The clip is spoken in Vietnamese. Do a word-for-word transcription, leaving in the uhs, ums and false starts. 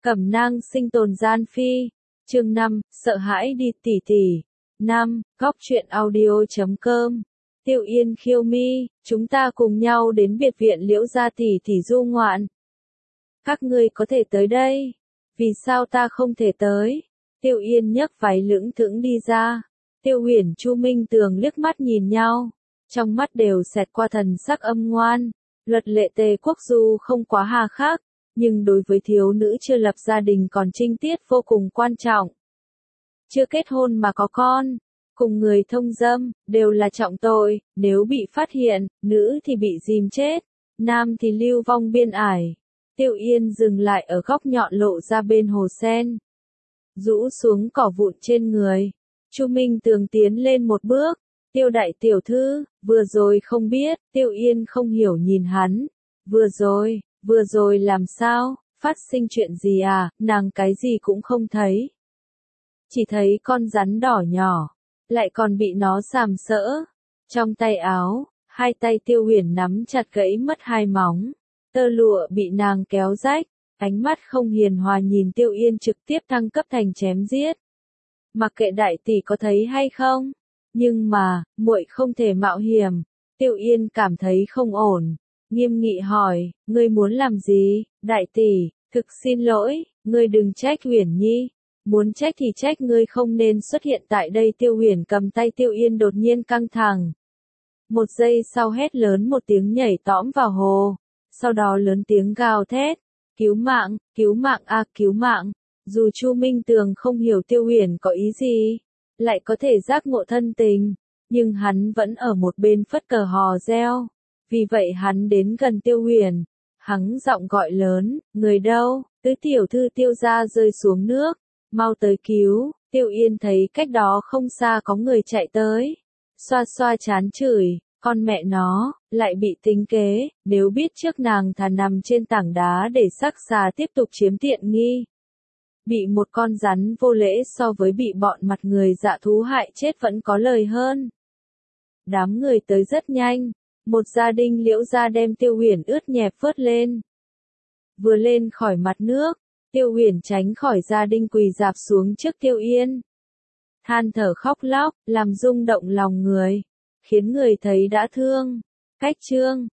Cẩm nang sinh tồn gian phi. Chương năm, sợ hãi đi tỉ tỉ. năm. Góc truyện audio chấm com. Tiêu Yên khiêu mi, chúng ta cùng nhau đến biệt viện Liễu gia tỷ tỷ du ngoạn. Các ngươi có thể tới đây. Vì sao ta không thể tới? Tiêu Yên nhấc váy lững thững đi ra. Tiêu Huyền Chu Minh Tường liếc mắt nhìn nhau. Trong mắt đều xẹt qua thần sắc âm ngoan. Luật lệ Tề Quốc dù không quá hà khắc, nhưng đối với thiếu nữ chưa lập gia đình còn trinh tiết vô cùng quan trọng. Chưa kết hôn mà có con, cùng người thông dâm, đều là trọng tội, nếu bị phát hiện, nữ thì bị dìm chết, nam thì lưu vong biên ải. Tiêu Yên dừng lại ở góc nhọn lộ ra bên hồ sen. Rũ xuống cỏ vụn trên người. Chu Minh Tường tiến lên một bước. Tiêu đại tiểu thư, vừa rồi không biết, Tiêu Yên không hiểu nhìn hắn. Vừa rồi, vừa rồi làm sao, phát sinh chuyện gì à, nàng cái gì cũng không thấy. Chỉ thấy con rắn đỏ nhỏ, lại còn bị nó sàm sỡ. Trong tay áo, hai tay Tiêu Huyền nắm chặt gãy mất hai móng. Tơ lụa bị nàng kéo rách, ánh mắt không hiền hòa nhìn Tiêu Yên trực tiếp thăng cấp thành chém giết. Mặc kệ đại tỷ có thấy hay không, nhưng mà, muội không thể mạo hiểm. Tiêu Yên cảm thấy không ổn, nghiêm nghị hỏi, ngươi muốn làm gì, đại tỷ, thực xin lỗi, ngươi đừng trách Huyền Nhi. Muốn trách thì trách ngươi không nên xuất hiện tại đây. Tiêu Huyền cầm tay Tiêu Yên đột nhiên căng thẳng. Một giây sau hét lớn một tiếng nhảy tõm vào hồ, sau đó lớn tiếng gào thét, cứu mạng, cứu mạng a, cứu mạng. Dù Chu Minh Tường không hiểu Tiêu Huyền có ý gì, lại có thể giác ngộ thân tình, nhưng hắn vẫn ở một bên phất cờ hò reo. Vì vậy hắn đến gần Tiêu Huyền, hắn giọng gọi lớn, người đâu, tứ tiểu thư Tiêu gia rơi xuống nước, mau tới cứu. Tiêu Yên thấy cách đó không xa có người chạy tới, xoa xoa chán chửi, con mẹ nó, lại bị tính kế, nếu biết trước nàng thà nằm trên tảng đá để sắc xà tiếp tục chiếm tiện nghi. Bị một con rắn vô lễ so với bị bọn mặt người dạ thú hại chết vẫn có lời hơn. Đám người tới rất nhanh, một gia đình Liễu gia đem Tiêu Huyền ướt nhẹp vớt lên. Vừa lên khỏi mặt nước, Tiêu Huyền tránh khỏi gia đình quỳ dạp xuống trước Tiêu Yên. Than thở khóc lóc, làm rung động lòng người, khiến người thấy đã thương. Cách chương